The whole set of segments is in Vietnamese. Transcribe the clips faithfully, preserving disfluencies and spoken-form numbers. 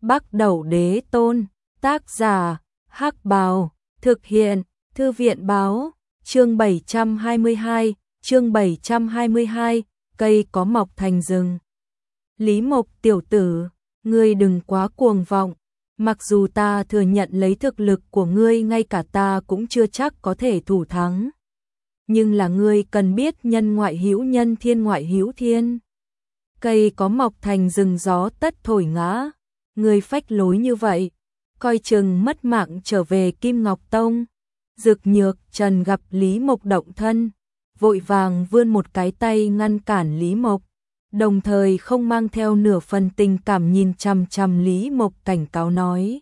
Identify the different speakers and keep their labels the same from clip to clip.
Speaker 1: Bắc Đẩu Đế Tôn, tác giả, Hắc Bào, thực hiện, Thư viện báo, chương bảy trăm hai mươi hai, chương bảy trăm hai mươi hai, cây có mọc thành rừng. Lý Mộc tiểu tử, ngươi đừng quá cuồng vọng, mặc dù ta thừa nhận lấy thực lực của ngươi ngay cả ta cũng chưa chắc có thể thủ thắng. Nhưng là ngươi cần biết nhân ngoại hữu nhân thiên ngoại hữu thiên. Cây có mọc thành rừng gió tất thổi ngã, ngươi phách lối như vậy, coi chừng mất mạng trở về Kim Ngọc Tông. Dực Nhược Trần gặp Lý Mộc động thân, vội vàng vươn một cái tay ngăn cản Lý Mộc, đồng thời không mang theo nửa phần tình cảm nhìn chằm chằm Lý Mộc cảnh cáo nói.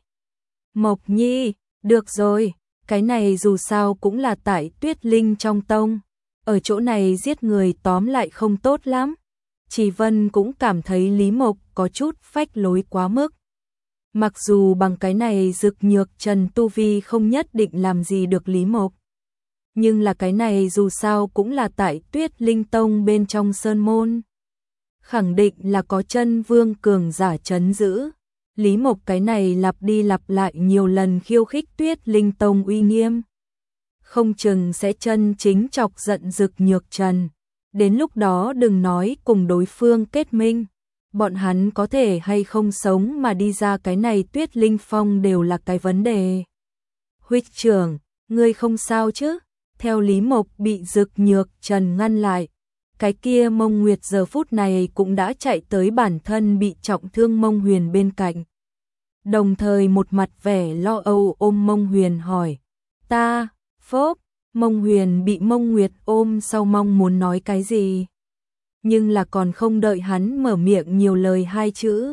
Speaker 1: Mộc Nhi, được rồi, cái này dù sao cũng là tại Tuyết Linh trong tông, ở chỗ này giết người tóm lại không tốt lắm. Chỉ Vân cũng cảm thấy Lý Mộc có chút phách lối quá mức. Mặc dù bằng cái này Dực Nhược Trần tu vi không nhất định làm gì được Lý Mộc, nhưng là cái này dù sao cũng là tại Tuyết Linh Tông bên trong sơn môn. Khẳng định là có chân vương cường giả trấn giữ. Lý Mộc cái này lặp đi lặp lại nhiều lần khiêu khích Tuyết Linh Tông uy nghiêm, không chừng sẽ chân chính chọc giận Dực Nhược Trần. Đến lúc đó đừng nói cùng đối phương kết minh, bọn hắn có thể hay không sống mà đi ra cái này Tuyết Linh Phong đều là cái vấn đề. Huynh trưởng, ngươi không sao chứ? Theo Lý Mộc bị Dực Nhược Trần ngăn lại, cái kia Mông Nguyệt giờ phút này cũng đã chạy tới bản thân bị trọng thương Mông Huyền bên cạnh. Đồng thời một mặt vẻ lo âu ôm Mông Huyền hỏi, ta, phốp. Mông Huyền bị Mông Nguyệt ôm sau mong muốn nói cái gì, nhưng là còn không đợi hắn mở miệng nhiều lời hai chữ,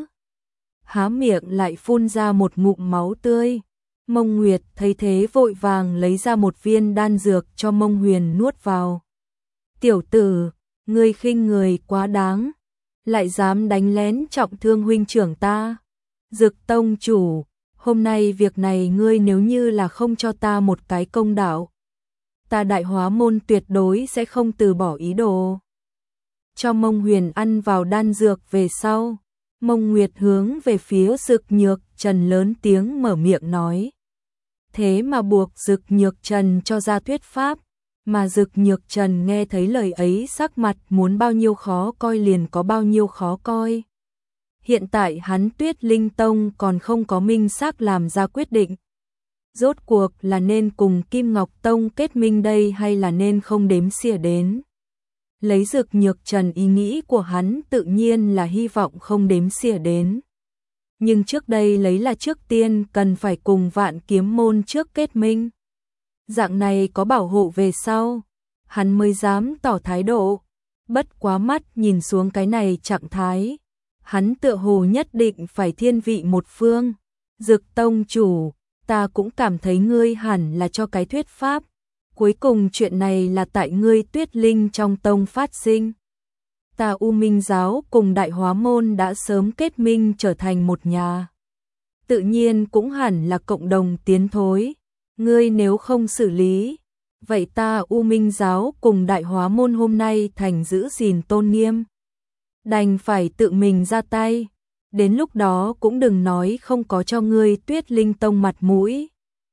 Speaker 1: há miệng lại phun ra một ngụm máu tươi. Mông Nguyệt thấy thế vội vàng lấy ra một viên đan dược cho Mông Huyền nuốt vào. Tiểu tử, ngươi khinh người quá đáng, lại dám đánh lén trọng thương huynh trưởng ta. Dực tông chủ, hôm nay việc này ngươi nếu như là không cho ta một cái công đạo, ta Đại Hóa môn tuyệt đối sẽ không từ bỏ ý đồ. Cho Mông Huyền ăn vào đan dược về sau, Mông Nguyệt hướng về phía Dực Nhược Trần lớn tiếng mở miệng nói. Thế mà buộc Dực Nhược Trần cho ra thuyết pháp, mà Dực Nhược Trần nghe thấy lời ấy sắc mặt muốn bao nhiêu khó coi liền có bao nhiêu khó coi. Hiện tại hắn Tuyết Linh Tông còn không có minh xác làm ra quyết định. Rốt cuộc là nên cùng Kim Ngọc Tông kết minh đây hay là nên không đếm xỉa đến. Lấy Dực Nhược Trần ý nghĩ của hắn tự nhiên là hy vọng không đếm xỉa đến. Nhưng trước đây lấy là trước tiên cần phải cùng Vạn Kiếm môn trước kết minh. Dạng này có bảo hộ về sau, hắn mới dám tỏ thái độ. Bất quá mắt nhìn xuống cái này trạng thái, hắn tựa hồ nhất định phải thiên vị một phương. Dực tông chủ, ta cũng cảm thấy ngươi hẳn là cho cái thuyết pháp. Cuối cùng chuyện này là tại ngươi Tuyết Linh trong tông phát sinh. Ta U Minh giáo cùng Đại Hóa môn đã sớm kết minh trở thành một nhà, tự nhiên cũng hẳn là cộng đồng tiến thối. Ngươi nếu không xử lý, vậy ta U Minh giáo cùng Đại Hóa môn hôm nay thành giữ gìn tôn nghiêm, đành phải tự mình ra tay. Đến lúc đó cũng đừng nói không có cho ngươi Tuyết Linh Tông mặt mũi.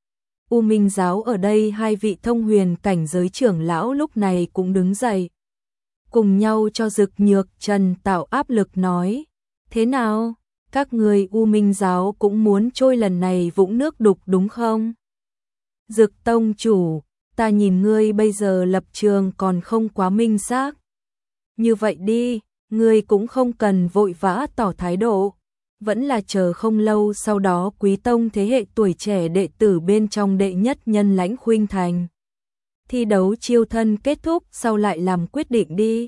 Speaker 1: U Minh giáo ở đây hai vị thông huyền cảnh giới trưởng lão lúc này cũng đứng dậy, cùng nhau cho Dực Nhược Trần tạo áp lực nói. Thế nào, các ngươi U Minh giáo cũng muốn trôi lần này vũng nước đục đúng không? Dực tông chủ, ta nhìn ngươi bây giờ lập trường còn không quá minh xác. Như vậy đi, ngươi cũng không cần vội vã tỏ thái độ, vẫn là chờ không lâu sau đó Quý tông thế hệ tuổi trẻ đệ tử bên trong đệ nhất nhân Lãnh Khuynh Thành thi đấu chiêu thân kết thúc sau lại làm quyết định đi.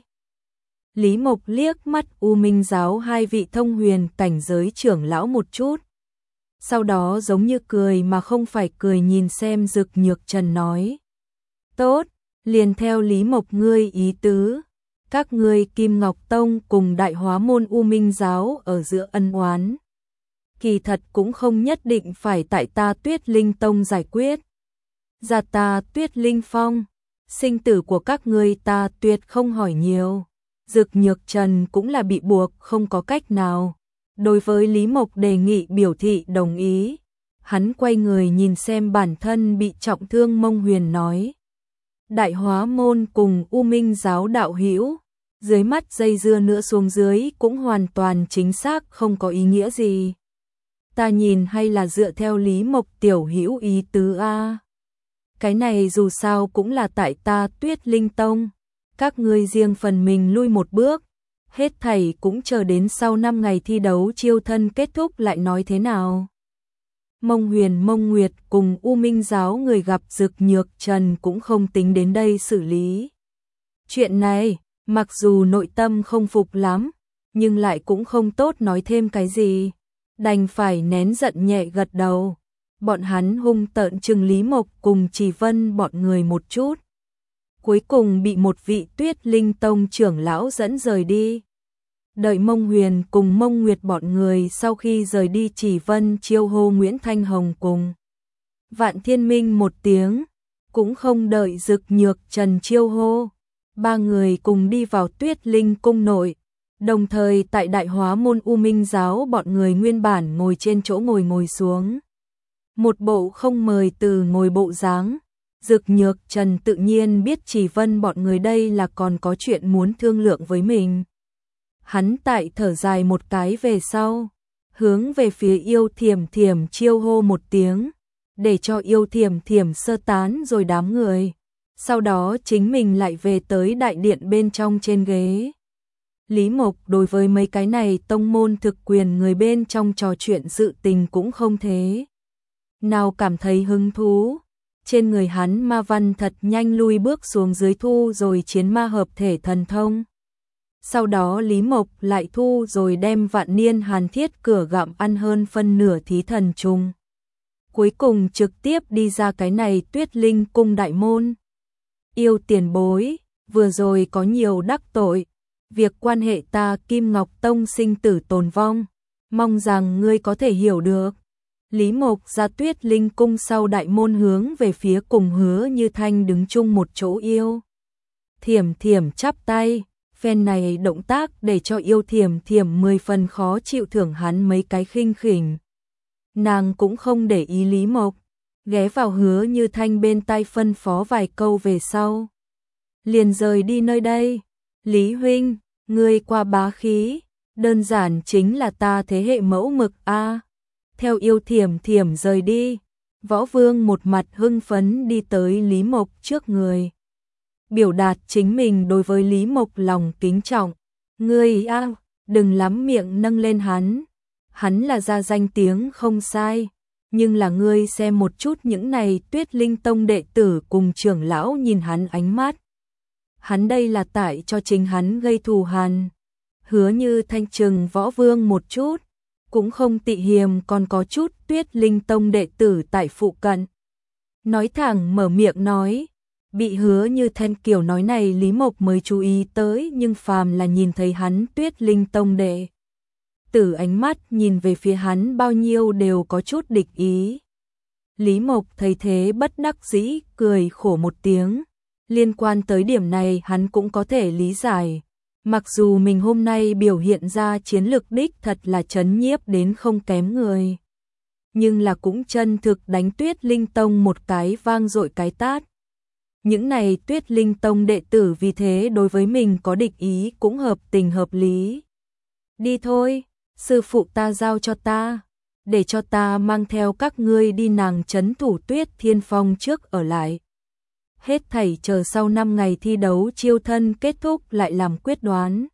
Speaker 1: Lý Mộc liếc mắt U Minh giáo hai vị thông huyền cảnh giới trưởng lão một chút, sau đó giống như cười mà không phải cười nhìn xem Dực Nhược Trần nói. Tốt, liền theo Lý Mộc ngươi ý tứ, các ngươi Kim Ngọc Tông cùng Đại Hóa môn U Minh giáo ở giữa ân oán, kỳ thật cũng không nhất định phải tại ta Tuyết Linh Tông giải quyết. Ra ta Tuyết Linh Phong, sinh tử của các ngươi ta tuyệt không hỏi nhiều. Dực Nhược Trần cũng là bị buộc không có cách nào, đối với Lý Mộc đề nghị biểu thị đồng ý. Hắn quay người nhìn xem bản thân bị trọng thương Mông Huyền nói. Đại Hóa Môn cùng U Minh giáo đạo hữu, dưới mắt dây dưa nữa xuống dưới cũng hoàn toàn chính xác không có ý nghĩa gì. Ta nhìn hay là dựa theo Lý Mộc tiểu hữu ý tứ a. Cái này dù sao cũng là tại ta Tuyết Linh Tông, các ngươi riêng phần mình lui một bước, hết thảy cũng chờ đến sau năm ngày thi đấu chiêu thân kết thúc lại nói thế nào. Mông Huyền Mông Nguyệt cùng U Minh giáo người gặp Dực Nhược Trần cũng không tính đến đây xử lý. Chuyện này, mặc dù nội tâm không phục lắm, nhưng lại cũng không tốt nói thêm cái gì, đành phải nén giận nhẹ gật đầu. Bọn hắn hung tợn trừng Lý Mộc cùng Trì Vân bọn người một chút. Cuối cùng bị một vị Tuyết Linh Tông trưởng lão dẫn rời đi. Đợi Mông Huyền cùng Mông Nguyệt bọn người sau khi rời đi, Trì Vân chiêu hô Nguyễn Thanh Hồng cùng Vạn Thiên Minh một tiếng, cũng không đợi Dực Nhược Trần chiêu hô. Ba người cùng đi vào Tuyết Linh cung nội, đồng thời tại Đại Hóa Môn U Minh giáo bọn người nguyên bản ngồi trên chỗ ngồi ngồi xuống. Một bộ không mời từ ngồi bộ dáng. Dực Nhược Trần tự nhiên biết Trì Vân bọn người đây là còn có chuyện muốn thương lượng với mình. Hắn tại thở dài một cái về sau, hướng về phía Yêu Thiểm Thiểm chiêu hô một tiếng, để cho Yêu Thiểm Thiểm sơ tán rồi đám người. Sau đó chính mình lại về tới đại điện bên trong trên ghế. Lý Mộc đối với mấy cái này tông môn thực quyền người bên trong trò chuyện sự tình cũng không thế nào cảm thấy hứng thú. Trên người hắn ma văn thật nhanh lui bước xuống dưới thu rồi chiến ma hợp thể thần thông. Sau đó Lý Mộc lại thu rồi đem vạn niên hàn thiết cửa gặm ăn hơn phân nửa thí thần trùng. Cuối cùng trực tiếp đi ra cái này Tuyết Linh cung đại môn. Yêu tiền bối, vừa rồi có nhiều đắc tội, việc quan hệ ta Kim Ngọc Tông sinh tử tồn vong, mong rằng ngươi có thể hiểu được. Lý Mộc ra Tuyết Linh cung sau đại môn hướng về phía cùng Hứa Như Thanh đứng chung một chỗ. Yêu Thiểm Thiểm chắp tay, phen này động tác để cho Yêu Thiểm Thiểm mười phần khó chịu, thưởng hắn mấy cái khinh khỉnh. Nàng cũng không để ý Lý Mộc, ghé vào Hứa Như Thanh bên tai phân phó vài câu về sau, liền rời đi nơi đây. Lý huynh, ngươi qua bá khí, đơn giản chính là ta thế hệ mẫu mực a. Theo Yêu Thiểm Thiểm rời đi, Võ Vương một mặt hưng phấn đi tới Lý Mộc trước người, biểu đạt chính mình đối với Lý Mộc lòng kính trọng. Ngươi a, đừng lắm miệng nâng lên hắn, hắn là ra danh tiếng không sai, nhưng là ngươi xem một chút những này Tuyết Linh Tông đệ tử cùng trưởng lão nhìn hắn ánh mắt. Hắn đây là tại cho chính hắn gây thù hằn. Hứa Như Thanh trừng Võ Vương một chút, cũng không tị hiềm còn có chút Tuyết Linh Tông đệ tử tại phụ cận. Nói thẳng mở miệng nói, bị Hứa Như Thanh kiểu nói này Lý Mộc mới chú ý tới, nhưng phàm là nhìn thấy hắn Tuyết Linh Tông đệ tử ánh mắt nhìn về phía hắn bao nhiêu đều có chút địch ý. Lý Mộc thấy thế bất đắc dĩ cười khổ một tiếng. Liên quan tới điểm này hắn cũng có thể lý giải. Mặc dù mình hôm nay biểu hiện ra chiến lực đích thật là chấn nhiếp đến không kém người, nhưng là cũng chân thực đánh Tuyết Linh Tông một cái vang dội cái tát. Những này Tuyết Linh Tông đệ tử vì thế đối với mình có địch ý cũng hợp tình hợp lý. Đi thôi, sư phụ ta giao cho ta, để cho ta mang theo các ngươi đi nàng trấn thủ Tuyết Thiên Phong trước ở lại. Hết thảy chờ sau năm ngày thi đấu chiêu thân kết thúc lại làm quyết đoán.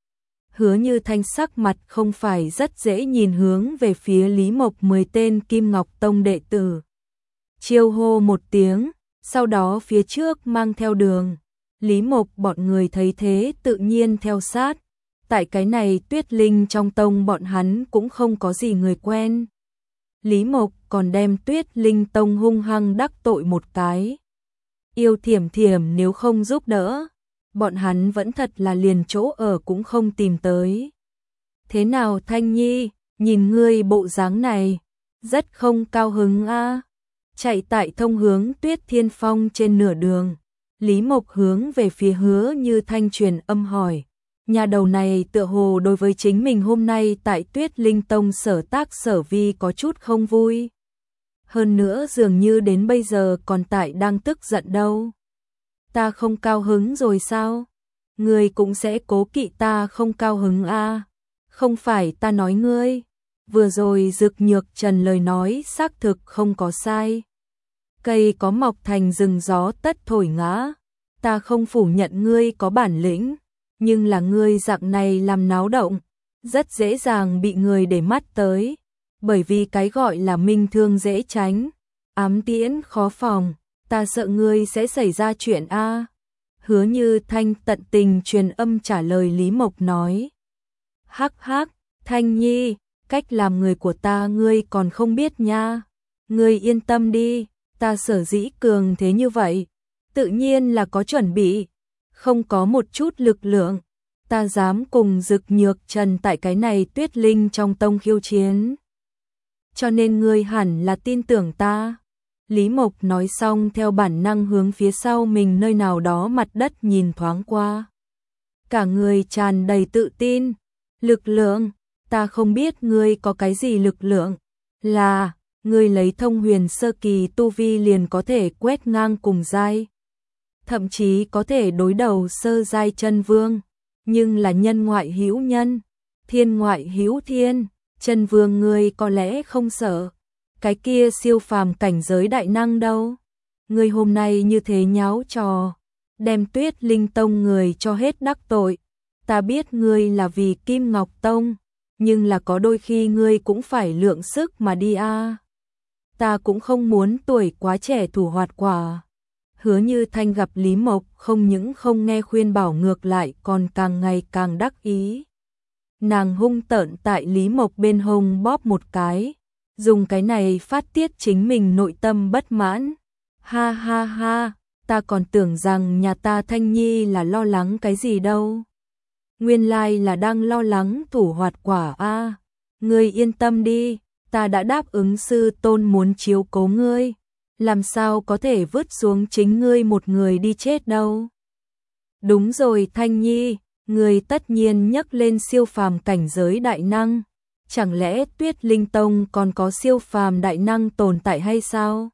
Speaker 1: Hứa Như Thanh sắc mặt không phải rất dễ nhìn, hướng về phía Lý Mộc mười tên Kim Ngọc Tông đệ tử. Chiêu hô một tiếng, sau đó phía trước mang theo đường. Lý Mộc bọn người thấy thế tự nhiên theo sát. Tại cái này Tuyết Linh trong tông bọn hắn cũng không có gì người quen. Lý Mộc còn đem Tuyết Linh Tông hung hăng đắc tội một cái. Yêu Thiểm Thiểm nếu không giúp đỡ, bọn hắn vẫn thật là liền chỗ ở cũng không tìm tới. Thế nào Thanh Nhi, nhìn ngươi bộ dáng này, rất không cao hứng a. Chạy tại thông hướng Tuyết Thiên Phong trên nửa đường, Lý Mộc hướng về phía Hứa Như Thanh truyền âm hỏi. Nhà đầu này tựa hồ đối với chính mình hôm nay tại Tuyết Linh Tông sở tác sở vi có chút không vui. Hơn nữa dường như đến bây giờ còn tại đang tức giận đâu. Ta không cao hứng rồi sao? Ngươi cũng sẽ cố kỵ ta không cao hứng à? Không phải ta nói ngươi. Vừa rồi Dực Nhược Trần lời nói xác thực không có sai. Cây có mọc thành rừng gió tất thổi ngã. Ta không phủ nhận ngươi có bản lĩnh, nhưng là ngươi dạng này làm náo động, rất dễ dàng bị người để mắt tới. Bởi vì cái gọi là minh thương dễ tránh, ám tiễn khó phòng, ta sợ ngươi sẽ xảy ra chuyện a. Hứa Như Thanh tận tình truyền âm trả lời Lý Mộc nói. Hắc hắc, Thanh Nhi, cách làm người của ta ngươi còn không biết nha. Ngươi yên tâm đi, ta sở dĩ cường thế như vậy, tự nhiên là có chuẩn bị, không có một chút lực lượng. Ta dám cùng Dực Nhược Trần tại cái này Tuyết Linh trong tông khiêu chiến. Cho nên ngươi hẳn là tin tưởng ta. Lý Mộc nói xong theo bản năng hướng phía sau mình nơi nào đó mặt đất nhìn thoáng qua. Cả người tràn đầy tự tin. Lực lượng, ta không biết ngươi có cái gì lực lượng. Là, ngươi lấy thông huyền sơ kỳ tu vi liền có thể quét ngang cùng giai. Thậm chí có thể đối đầu sơ giai chân vương. Nhưng là nhân ngoại hữu nhân, thiên ngoại hữu thiên, chân vương ngươi có lẽ không sợ. Cái kia siêu phàm cảnh giới đại năng đâu? Ngươi hôm nay như thế nháo trò, đem Tuyết Linh Tông người cho hết đắc tội. Ta biết ngươi là vì Kim Ngọc Tông, nhưng là có đôi khi ngươi cũng phải lượng sức mà đi a. À. Ta cũng không muốn tuổi quá trẻ thủ hoạt quả. Hứa Như Thanh gặp Lý Mộc không những không nghe khuyên bảo ngược lại còn càng ngày càng đắc ý. Nàng hung tợn tại Lý Mộc bên hông bóp một cái, dùng cái này phát tiết chính mình nội tâm bất mãn. Ha ha ha, ta còn tưởng rằng nhà ta Thanh Nhi là lo lắng cái gì đâu. Nguyên lai là đang lo lắng thủ hoạt quả a. À. Ngươi yên tâm đi, ta đã đáp ứng sư tôn muốn chiếu cố ngươi. Làm sao có thể vứt xuống chính ngươi một người đi chết đâu. Đúng rồi Thanh Nhi, ngươi tất nhiên nhắc lên siêu phàm cảnh giới đại năng. Chẳng lẽ Tuyết Linh Tông còn có siêu phàm đại năng tồn tại hay sao?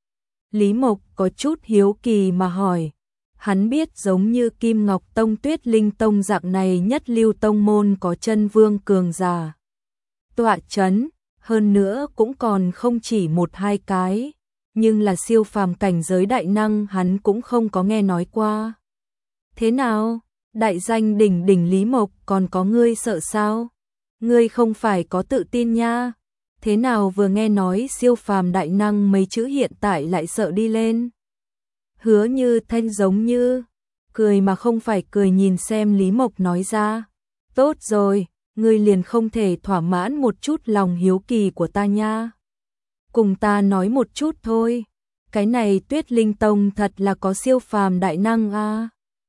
Speaker 1: Lý Mộc có chút hiếu kỳ mà hỏi. Hắn biết giống như Kim Ngọc Tông Tuyết Linh Tông dạng này nhất lưu tông môn có chân vương cường giả tọa chấn, hơn nữa cũng còn không chỉ một hai cái. Nhưng là siêu phàm cảnh giới đại năng hắn cũng không có nghe nói qua. Thế nào? Đại danh đỉnh đỉnh Lý Mộc còn có ngươi sợ sao? Ngươi không phải có tự tin nha. Thế nào vừa nghe nói siêu phàm đại năng mấy chữ hiện tại lại sợ đi lên? Hứa Như Thanh giống như cười mà không phải cười nhìn xem Lý Mộc nói ra. Tốt rồi, ngươi liền không thể thỏa mãn một chút lòng hiếu kỳ của ta nha. Cùng ta nói một chút thôi. Cái này Tuyết Linh Tông thật là có siêu phàm đại năng a. À?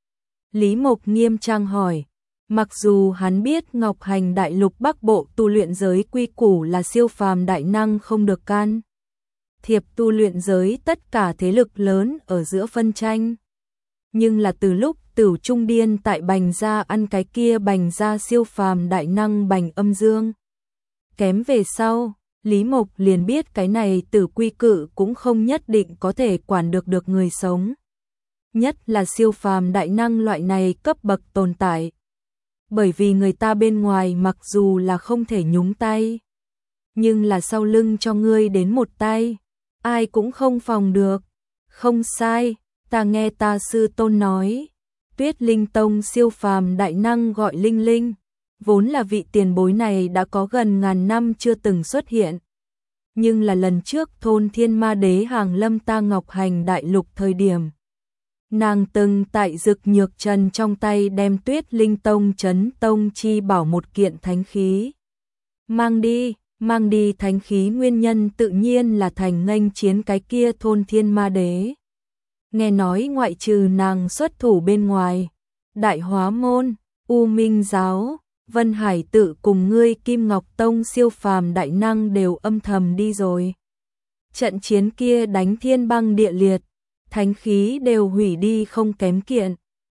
Speaker 1: Lý Mộc nghiêm trang hỏi. Mặc dù hắn biết Ngọc Hành Đại Lục Bắc Bộ tu luyện giới quy củ là siêu phàm đại năng không được can thiệp tu luyện giới tất cả thế lực lớn ở giữa phân tranh. Nhưng là từ lúc Tử Trung Điên tại Bành Gia ăn cái kia Bành Gia siêu phàm đại năng Bành Âm Dương. Kém về sau, Lý Mộc liền biết cái này Tử quy cự cũng không nhất định có thể quản được được người sống. Nhất là siêu phàm đại năng loại này cấp bậc tồn tại. Bởi vì người ta bên ngoài mặc dù là không thể nhúng tay, nhưng là sau lưng cho ngươi đến một tay, ai cũng không phòng được. Không sai, ta nghe ta sư tôn nói, Tuyết Linh Tông siêu phàm đại năng gọi Linh Linh, vốn là vị tiền bối này đã có gần ngàn năm chưa từng xuất hiện. Nhưng là lần trước thôn Thiên Ma Đế hàng lâm ta Ngọc Hành Đại Lục thời điểm, nàng từng tại Dực Nhược Trần trong tay đem Tuyết Linh Tông chấn tông chi bảo một kiện thánh khí. Mang đi, mang đi thánh khí nguyên nhân tự nhiên là thành nghênh chiến cái kia thôn Thiên Ma Đế. Nghe nói ngoại trừ nàng xuất thủ bên ngoài, Đại Hóa Môn, U Minh Giáo, Vân Hải Tự cùng ngươi Kim Ngọc Tông siêu phàm đại năng đều âm thầm đi rồi. Trận chiến kia đánh thiên băng địa liệt, thánh khí đều hủy đi không kém kiện,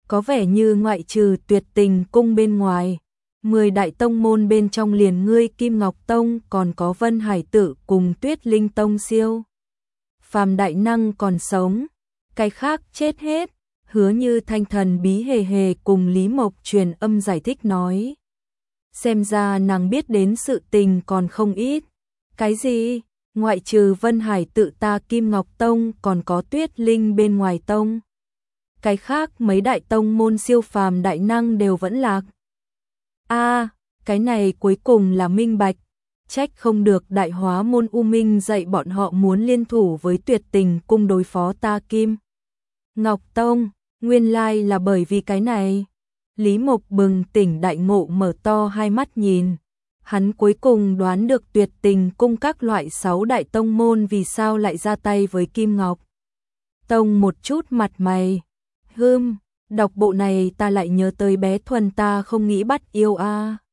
Speaker 1: có vẻ như ngoại trừ Tuyệt Tình cung bên ngoài, mười đại tông môn bên trong liền ngươi Kim Ngọc Tông còn có Vân Hải Tự cùng Tuyết Linh Tông siêu phàm đại năng còn sống, cái khác chết hết. Hứa Như Thanh thần bí hề hề cùng Lý Mộc truyền âm giải thích nói. Xem ra nàng biết đến sự tình còn không ít. Cái gì? Ngoại trừ Vân Hải Tự ta Kim Ngọc Tông còn có Tuyết Linh bên ngoài tông. Cái khác mấy đại tông môn siêu phàm đại năng đều vẫn lạc. A, à, cái này cuối cùng là minh bạch. Trách không được Đại Hóa môn U Minh dạy bọn họ muốn liên thủ với Tuyệt Tình cung đối phó ta Kim Ngọc Tông, nguyên lai là bởi vì cái này. Lý Mộc bừng tỉnh đại ngộ, mở to hai mắt nhìn. Hắn cuối cùng đoán được Tuyệt Tình cung các loại sáu đại tông môn vì sao lại ra tay với Kim Ngọc Tông một chút mặt mày. Hưm, đọc bộ này ta lại nhớ tới bé Thuần ta không nghĩ bắt yêu a. À.